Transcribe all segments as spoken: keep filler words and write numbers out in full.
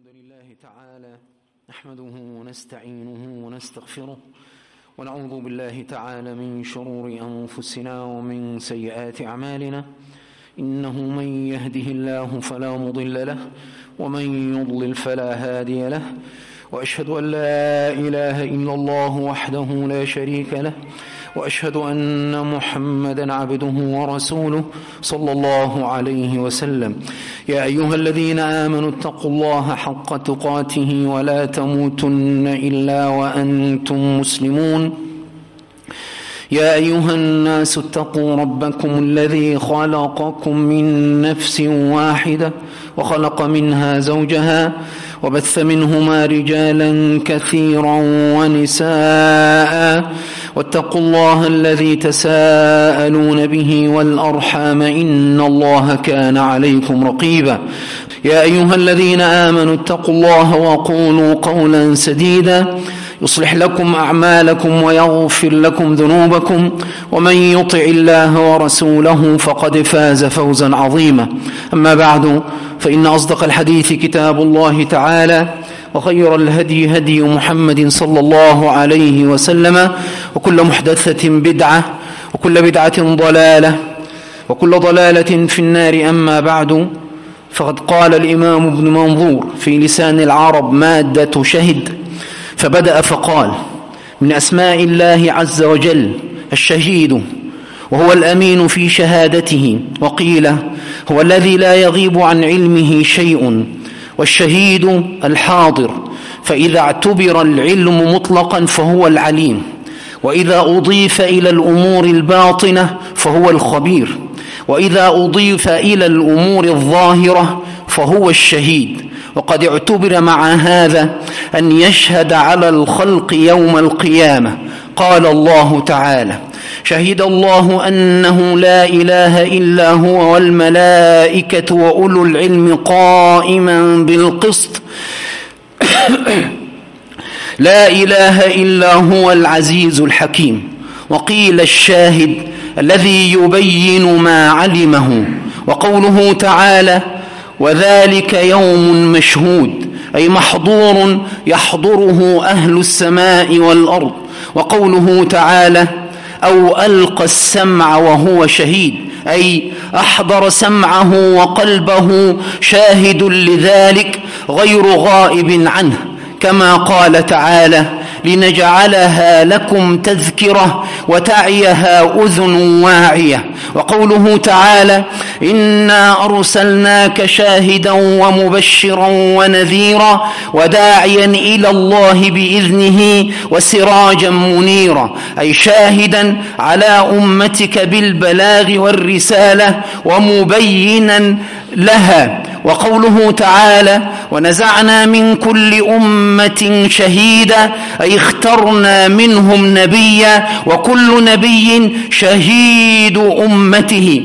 الحمد لله تعالى نحمده ونستعينه ونستغفره ونعوذ بالله تعالى من شرور أنفسنا ومن سيئات أعمالنا. إنه من يهده الله فلا مضل له ومن يضلل فلا هادي له، وأشهد أن لا إله إلا الله وحده لا شريك له، وأشهد أن محمدا عبده ورسوله صلى الله عليه وسلم. يا أيها الذين آمنوا اتقوا الله حق تقاته ولا تموتن إلا وأنتم مسلمون. يا أيها الناس اتقوا ربكم الذي خلقكم من نفس واحدة وخلق منها زوجها وبث منهما رجالا كثيرا ونساء، واتقوا الله الذي تساءلون به والأرحام إن الله كان عليكم رقيبا. يا أيها الذين آمنوا اتقوا الله وقولوا قولا سديدا يصلح لكم أعمالكم ويغفر لكم ذنوبكم، ومن يطع الله ورسوله فقد فاز فوزا عظيما. أما بعد، فإن أصدق الحديث كتاب الله تعالى، وخير الهدي هدي محمد صلى الله عليه وسلم، وكل محدثة بدعة وكل بدعة ضلالة وكل ضلالة في النار. أما بعد، فقد قال الإمام ابن منظور في لسان العرب مادة شهد، فبدأ فقال: من أسماء الله عز وجل الشهيد، وهو الأمين في شهادته. وقيل هو الذي لا يغيب عن علمه شيء، والشهيد الحاضر، فإذا اعتبر العلم مطلقا فهو العليم، وإذا أضيف إلى الأمور الباطنة فهو الخبير، وإذا أضيف إلى الأمور الظاهرة فهو الشهيد. وقد اعتبر مع هذا أن يشهد على الخلق يوم القيامة. قال الله تعالى: شهد الله أنه لا إله إلا هو والملائكة وأولو العلم قائما بالقسط لا إله إلا هو العزيز الحكيم. وقيل الشاهد الذي يبين ما علمه. وقوله تعالى: وذلك يوم مشهود، أي محظور يحضره أهل السماء والأرض. وقوله تعالى: أو ألقى السمع وهو شهيد، أي أحضر سمعه وقلبه شاهد لذلك غير غائب عنه، كما قال تعالى: لنجعلها لكم تذكرة وتعيها أذن واعية. وقوله تعالى: إنا أرسلناك شاهدا ومبشرا ونذيرا وداعيا إلى الله بإذنه وسراجا منيرا، أي شاهدا على أمتك بالبلاغ والرسالة ومبينا لها. وقوله تعالى: ونزعنا من كل أمة شهيدا، أي اخترنا منهم نبيا، وكل نبي شهيد أمته.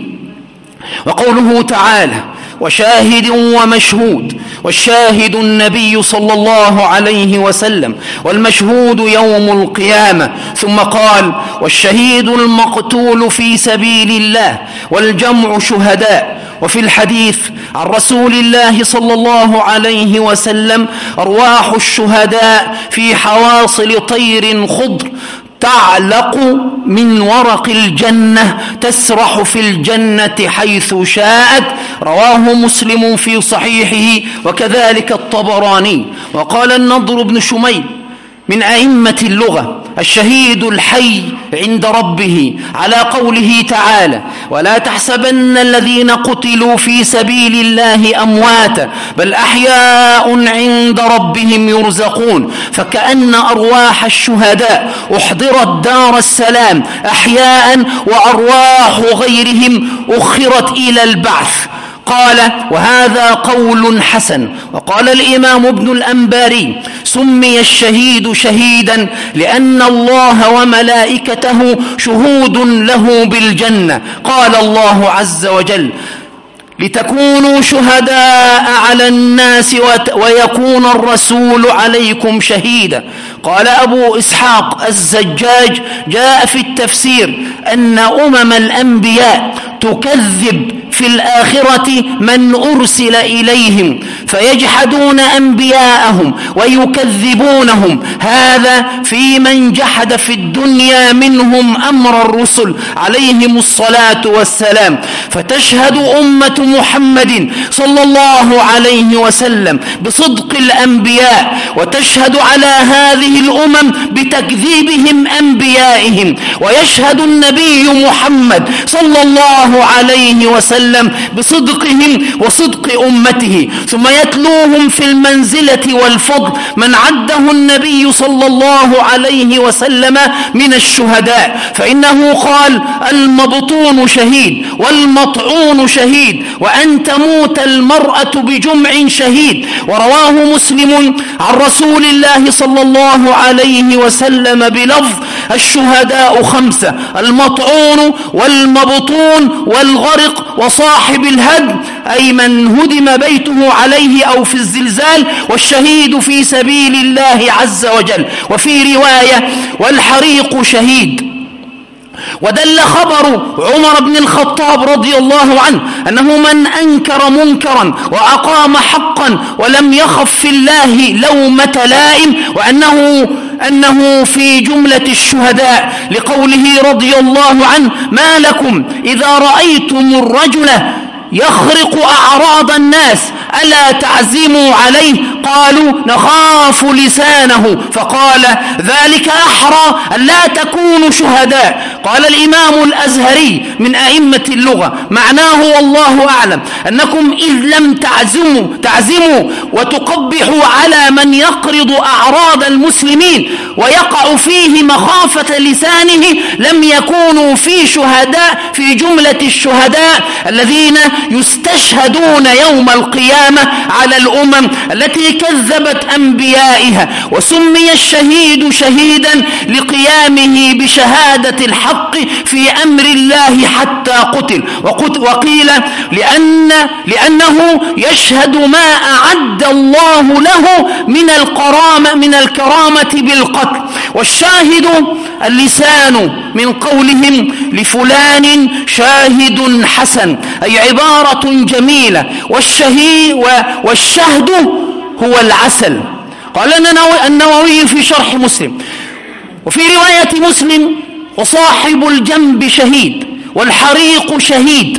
وقوله تعالى: وشاهد ومشهود، والشاهد النبي صلى الله عليه وسلم، والمشهود يوم القيامة. ثم قال: والشهيد المقتول في سبيل الله، والجمع شهداء. وفي الحديث عن رسول الله صلى الله عليه وسلم: أرواح الشهداء في حواصل طير خضر تعلق من ورق الجنة تسرح في الجنة حيث شاءت. رواه مسلم في صحيحه، وكذلك الطبراني. وقال النضر بن شميل من أئمة اللغة: الشهيد الحي عند ربه، على قوله تعالى: ولا تحسبن الذين قتلوا في سبيل الله أمواتا بل أحياء عند ربهم يرزقون. فكأن أرواح الشهداء أحضرت دار السلام أحياء، وأرواح غيرهم أخرت إلى البعث. قال: وهذا قول حسن. وقال الإمام ابن الأنباري: سمي الشهيد شهيدا لأن الله وملائكته شهود له بالجنة. قال الله عز وجل: لتكونوا شهداء على الناس ويكون الرسول عليكم شهيدا. قال أبو إسحاق الزجاج: جاء في التفسير أن أمم الأنبياء تكذب في الآخرة من أرسل إليهم فيجحدون أنبياءهم ويكذبونهم. هذا في من جحد في الدنيا منهم أمر الرسل عليهم الصلاة والسلام. فتشهد أمة محمد صلى الله عليه وسلم بصدق الأنبياء، وتشهد على هذه الأمم بتكذيبهم أنبيائهم، ويشهد النبي محمد صلى الله عليه وسلم بصدقهم وصدق أمته، ثم يتلوهم في المنزلة والفضل من عده النبي صلى الله عليه وسلم من الشهداء، فإنه قال: المبطون شهيد والمطعون شهيد وأن تموت المرأة بجمع شهيد. ورواه مسلم عن رسول الله صلى الله عليه وسلم بلفظ: الشهداء خمسة: المطعون والمبطون والغرق وصاحب الهدم، أي من هدم بيته عليه أو في الزلزال، والشهيد في سبيل الله عز وجل. وفي رواية: والحريق شهيد. ودل خبر عمر بن الخطاب رضي الله عنه أنه من أنكر منكرا وأقام حقا ولم يخف في الله لومة لائم، وأنه أنه في جملة الشهداء، لقوله رضي الله عنه: ما لكم إذا رأيتم الرجل يخرق أعراض الناس ألا تعزموا عليه؟ قالوا: نخاف لسانه. فقال: ذلك أحرى أن لا تكونوا شهداء. قال الإمام الأزهري من أئمة اللغة: معناه والله أعلم أنكم إذ لم تعزموا, تعزموا وتقبحوا على من يقرض أعراض المسلمين ويقع فيه مخافة لسانه لم يكونوا في شهداء في جملة الشهداء الذين يستشهدون يوم القيامة على الأمم التي كذبت أنبيائها. وسمي الشهيد شهيدا لقيامه بشهادة الحق في أمر الله حتى قتل. وقيل لأن لأنه يشهد ما أعد الله له من الكرامة من الكرامة بالقتل. والشاهد اللسان من قولهم: لفلان شاهد حسن، أي عبارة جميلة. والشهي والشهد هو العسل. قال النووي في شرح مسلم. وفي رواية مسلم: وصاحب الجنب شهيد، والحريق شهيد،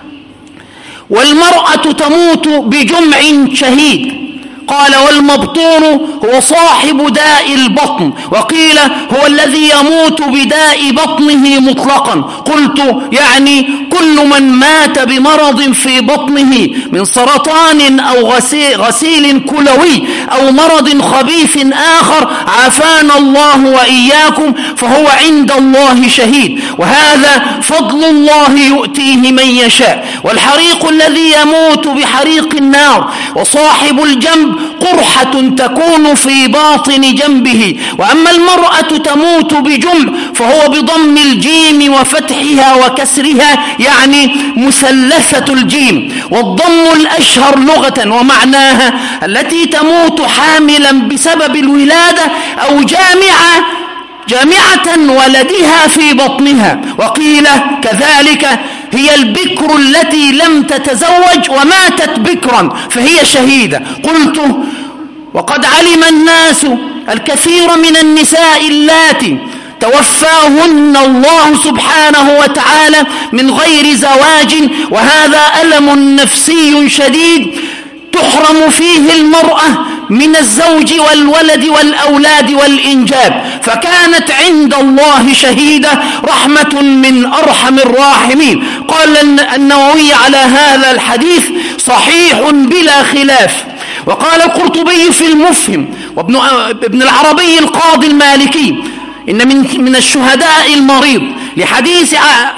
والمرأة تموت بجمع شهيد. قال: والمبطون هو صاحب داء البطن. وقيل: هو الذي يموت بداء بطنه مطلقا. قلت: يعني كل من مات بمرض في بطنه من سرطان أو غسيل كلوي أو مرض خبيث آخر عافانا الله وإياكم فهو عند الله شهيد، وهذا فضل الله يؤتيه من يشاء. والحريق الذي يموت بحريق النار. وصاحب الجنب قرحة تكون في باطن جنبه. وأما المرأة تموت بجمع فهو بضم الجيم وفتحها وكسرها، يعني مثلثة الجيم. والضم الأشهر لغة، ومعناها التي تموت حاملا بسبب الولادة أو جامعة جامعة ولدها في بطنها. وقيل كذلك: هي البكر التي لم تتزوج وماتت بكرا فهي شهيدة. قلت: وقد علم الناس الكثير من النساء اللاتي توفاهن الله سبحانه وتعالى من غير زواج، وهذا ألم نفسي شديد تحرم فيه المرأة من الزوج والولد والأولاد والإنجاب، فكانت عند الله شهيدة رحمة من أرحم الراحمين. قال النووي على هذا الحديث: صحيح بلا خلاف. وقال القرطبي في المفهم، وابن ابن العربي القاضي المالكي: إن من من الشهداء المريض، لحديث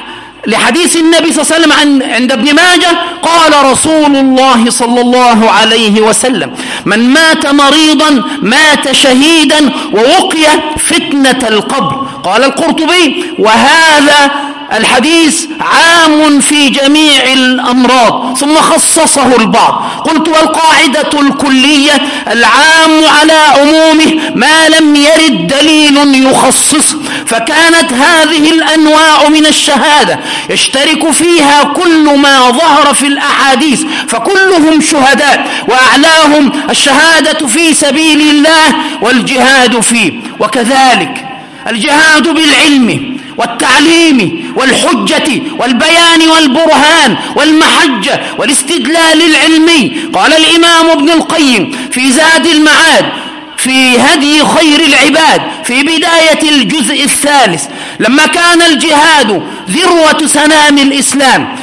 لحديث النبي صلى الله عليه وسلم عند ابن ماجه قال رسول الله صلى الله عليه وسلم: من مات مريضا مات شهيدا ووقي فتنة القبر. قال القرطبي: وهذا الحديث عام في جميع الأمراض ثم خصصه البعض. قلت: والقاعدة الكلية العام على عمومه ما لم يرد دليل يخصصه، فكانت هذه الأنواع من الشهادة يشترك فيها كل ما ظهر في الأحاديث، فكلهم شهداء، وأعلاهم الشهادة في سبيل الله والجهاد فيه. وكذلك الجهاد بالعلم والتعليم والحجة والبيان والبرهان والمحجة والاستدلال العلمي. قال الإمام ابن القيم في زاد المعاد في هدي خير العباد في بداية الجزء الثالث: لما كان الجهاد ذروة سنام الإسلام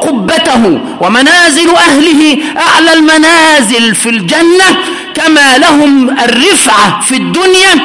وقبته ومنازل أهله أعلى المنازل في الجنة كما لهم الرفعة في الدنيا،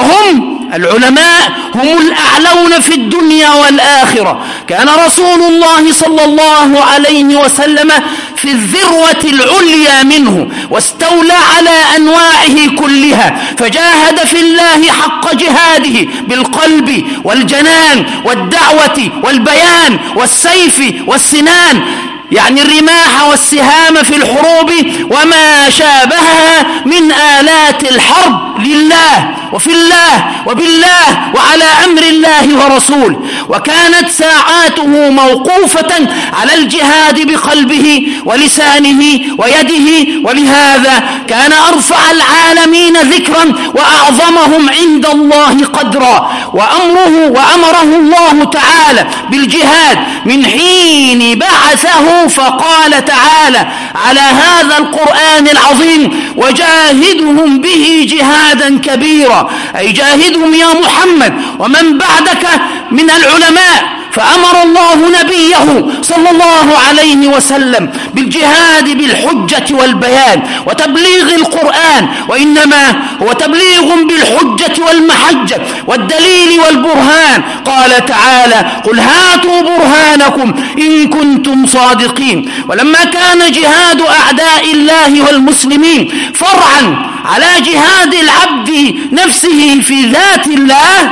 فهم العلماء هم الأعلون في الدنيا والآخرة. كان رسول الله صلى الله عليه وسلم في الذروة العليا منه، واستولى على أنواعه كلها، فجاهد في الله حق جهاده بالقلب والجنان والدعوة والبيان والسيف والسنان، يعني الرماح والسهام في الحروب وما شابهها من آلات الحرب لله وفي الله وبالله وعلى أمر الله ورسوله. وكانت ساعاته موقوفة على الجهاد بقلبه ولسانه ويده، ولهذا كان أرفع العالمين ذكرا وأعظمهم عند الله قدرا. وأمره وأمره الله تعالى بالجهاد من حين بعثه، فقال تعالى على هذا القرآن العظيم: وجاهدهم به جهادا كبيرا، أي جاهدهم يا محمد ومن بعدك من العلماء. فأمر الله نبيه صلى الله عليه وسلم بالجهاد بالحجة والبيان وتبليغ القرآن، وإنما هو تبليغ بالحجة والمحجة والدليل والبرهان. قال تعالى: قل هاتوا برهانكم إن كنتم صادقين. ولما كان جهاد أعداء الله والمسلمين فرعا على جهاد العبد نفسه في ذات الله،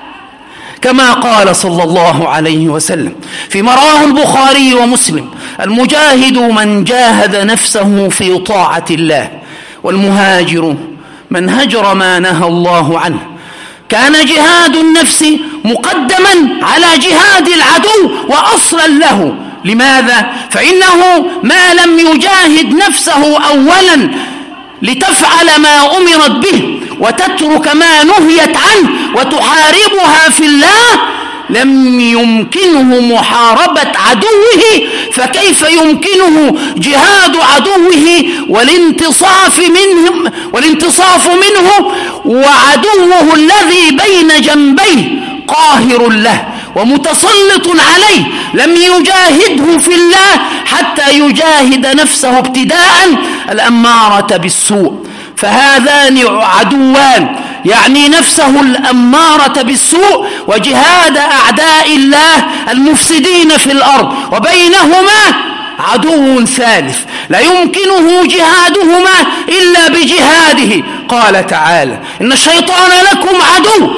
كما قال صلى الله عليه وسلم فيما رواه البخاري ومسلم: المجاهد من جاهد نفسه في طاعة الله، والمهاجر من هجر ما نهى الله عنه. كان جهاد النفس مقدما على جهاد العدو وأصلا له. لماذا؟ فإنه ما لم يجاهد نفسه أولا لتفعل ما أمرت به وتترك ما نهيت عنه وتحاربها في الله، لم يمكنه محاربة عدوه، فكيف يمكنه جهاد عدوه والانتصاف منه والانتصاف منه وعدوه الذي بين جنبيه قاهر له ومتسلط عليه؟ لم يجاهده في الله حتى يجاهد نفسه ابتداء الأمارة بالسوء. فهذان عدوان، يعني نفسه الأمارة بالسوء وجهاد أعداء الله المفسدين في الأرض، وبينهما عدو ثالث لا يمكنه جهادهما إلا بجهاده. قال تعالى: إن الشيطان لكم عدو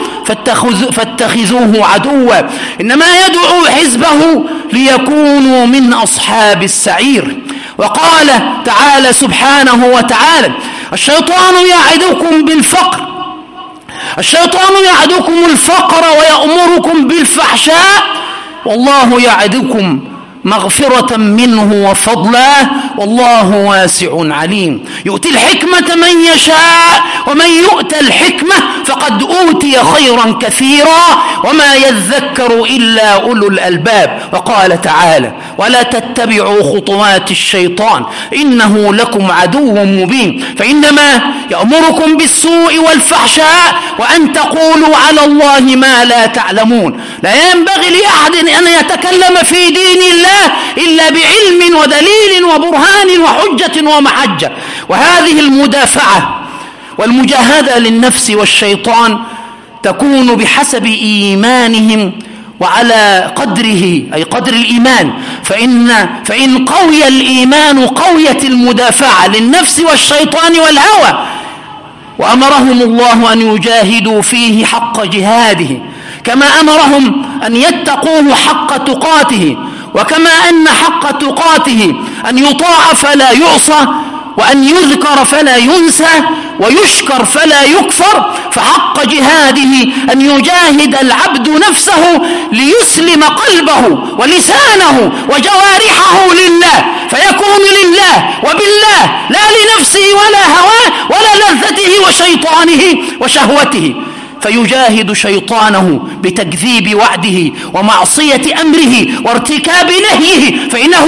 فاتخذوه عدوا، إنما يدعو حزبه ليكونوا من أصحاب السعير. وقال تعالى سبحانه وتعالى: الشيطان يعدكم بالفقر الشيطان يعدكم الفقر ويأمركم بالفحشاء والله يعدكم مغفرة منه وفضلا والله واسع عليم. يؤتي الحكمة من يشاء ومن يؤت الحكمة فقد أوتي خيرا كثيرا وما يذكر إلا أولو الألباب. وقال تعالى: ولا تتبعوا خطوات الشيطان إنه لكم عدو مبين، فإنما يأمركم بالسوء والفحشاء وأن تقولوا على الله ما لا تعلمون. لا ينبغي لأحد أن يتكلم في دين الله إلا بعلم ودليل وبرهان وحجة ومحجة. وهذه المدافعة والمجاهدة للنفس والشيطان تكون بحسب إيمانهم وعلى قدره، أي قدر الإيمان. فإن, فإن قوي الإيمان قويت المدافعة للنفس والشيطان والهوى، وأمرهم الله أن يجاهدوا فيه حق جهاده، كما أمرهم أن يتقوه حق تقاته، وكما أن حق تقاته أن يطاع فلا يعصى، وأن يذكر فلا ينسى، ويشكر فلا يكفر، فحق جهاده أن يجاهد العبد نفسه ليسلم قلبه ولسانه وجوارحه لله، فيكون لله وبالله لا لنفسه ولا هواه ولا لذته وشيطانه وشهوته، فيجاهد شيطانه بتكذيب وعده ومعصية أمره وارتكاب نهيه، فإنه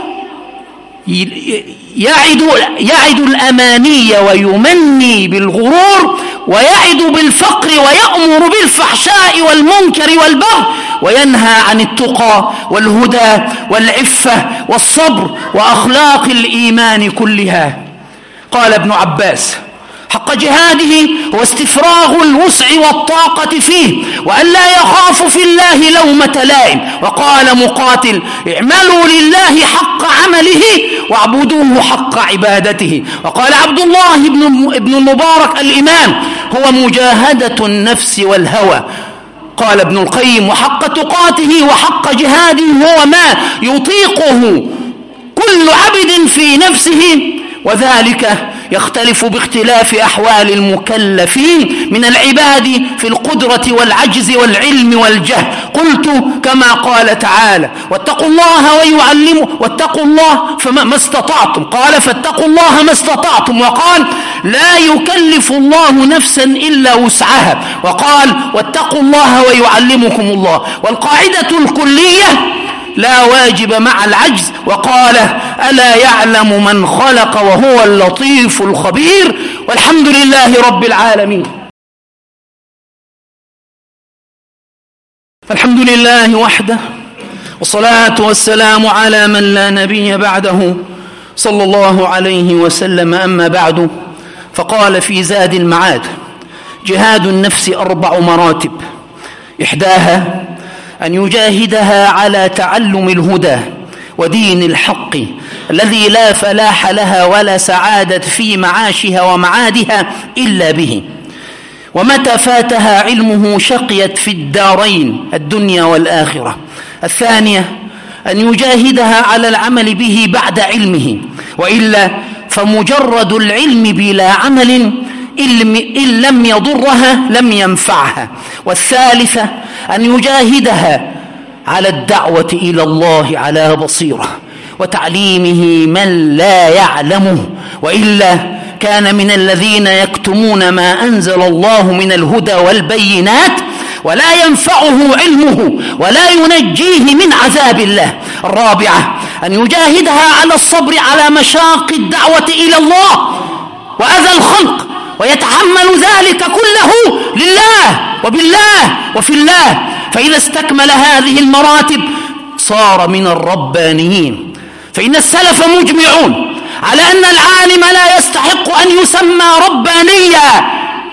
يعد, يعد الأماني ويمني بالغرور، ويعد بالفقر ويأمر بالفحشاء والمنكر والبغي، وينهى عن التقى والهدى والعفة والصبر وأخلاق الإيمان كلها. قال ابن عباس: حق جهاده هو استفراغ الوسع والطاقة فيه، وأن لا يخاف في الله لومة لائم. وقال مقاتل: اعملوا لله حق عمله واعبدوه حق عبادته. وقال عبد الله بن المبارك الإمام: هو مجاهدة النفس والهوى. قال ابن القيم: وحق تقاته وحق جهاده هو ما يطيقه كل عبد في نفسه، وذلك يختلف باختلاف أحوال المكلفين من العباد في القدرة والعجز والعلم والجهل. قلت كما قال تعالى: واتقوا الله ويعلموا واتقوا الله فما استطعتم. قال: فاتقوا الله ما استطعتم. وقال: لا يكلف الله نفسا إلا وسعها. وقال: واتقوا الله ويعلمكم الله. والقاعدة الكلية: لا واجب مع العجز. وقال: ألا يعلم من خلق وهو اللطيف الخبير. والحمد لله رب العالمين. الحمد لله وحده، والصلاة والسلام على من لا نبي بعده، صلى الله عليه وسلم. أما بعد، فقال في زاد المعاد: جهاد النفس أربع مراتب، إحداها أن يجاهدها على تعلم الهدى ودين الحق الذي لا فلاح لها ولا سعادة في معاشها ومعادها إلا به، ومتى فاتها علمه شقيت في الدارين الدنيا والآخرة. الثانية أن يجاهدها على العمل به بعد علمه، وإلا فمجرد العلم بلا عمل إن لم يضرها لم ينفعها. والثالثة أن يجاهدها على الدعوة إلى الله على بصيرة وتعليمه من لا يعلمه، وإلا كان من الذين يكتمون ما أنزل الله من الهدى والبينات ولا ينفعه علمه ولا ينجيه من عذاب الله. الرابعة أن يجاهدها على الصبر على مشاق الدعوة إلى الله وأذى الخلق، ويتحمل ذلك كله لله وبالله وفي الله، فإذا استكمل هذه المراتب صار من الربانيين. فإن السلف مجمعون على أن العالم لا يستحق أن يسمى ربانيا،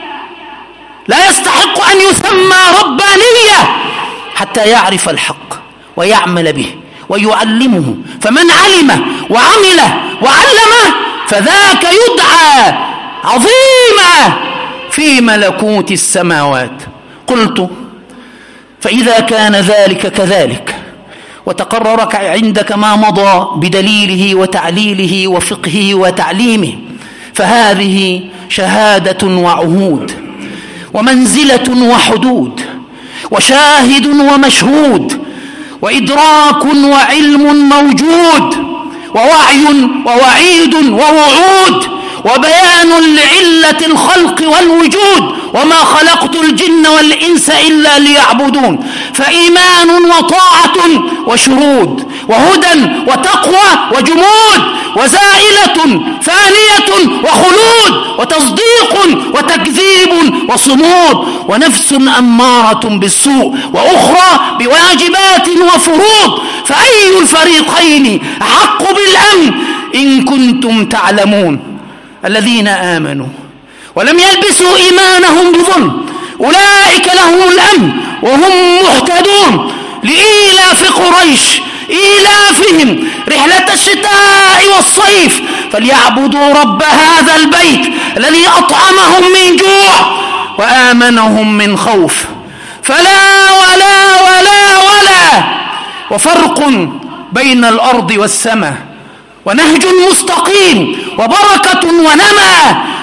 لا يستحق أن يسمى ربانيا حتى يعرف الحق ويعمل به ويعلمه، فمن علم وعمل وعلمه فذاك يدعى عظيما في ملكوت السماوات. قلت: فإذا كان ذلك كذلك وتقرر عندك ما مضى بدليله وتعليله وفقهه وتعليمه، فهذه شهادة وعهود ومنزلة وحدود وشاهد ومشهود وإدراك وعلم موجود ووعي ووعيد ووعود وبيان لعلة الخلق والوجود، وما خلقت الجن والإنس إلا ليعبدون. فإيمان وطاعة وشهود وهدى وتقوى وجمود وزائلة فانية وخلود وتصديق وتكذيب وصمود ونفس أمارة بالسوء وأخرى بواجبات وفروض، فأي الفريقين أحق بالأمن إن كنتم تعلمون؟ الذين آمنوا ولم يلبسوا إيمانهم بظلم أولئك لهم الأمن وهم مهتدون. لإيلاف قريش إيلافهم رحلة الشتاء والصيف فليعبدوا رب هذا البيت الذي أطعمهم من جوع وآمنهم من خوف. فلا ولا ولا ولا وفرق بين الأرض والسماء، ونهج مستقيم وبركة ونمى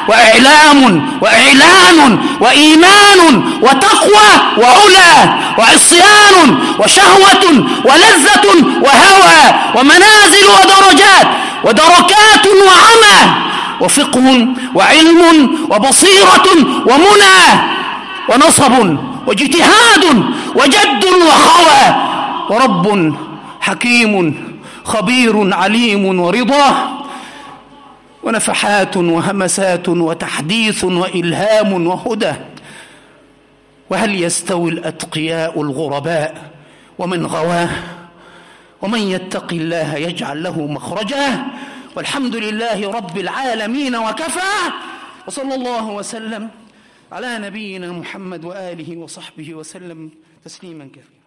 وإعلام وإعلان وإيمان وتقوى وعلا وعصيان وشهوة ولذة وهوى ومنازل ودرجات ودركات وعمى وفقه وعلم وبصيرة ومنى ونصب واجتهاد وجد وخوى ورب حكيم خبير عليم ورضاه ونفحات وهمسات وتحديث وإلهام وهدى. وهل يستوي الأتقياء الغرباء ومن غواه؟ ومن يتق الله يجعل له مخرجا. والحمد لله رب العالمين وكفى، وصلى الله وسلم على نبينا محمد وآله وصحبه وسلم تسليما كثيرا.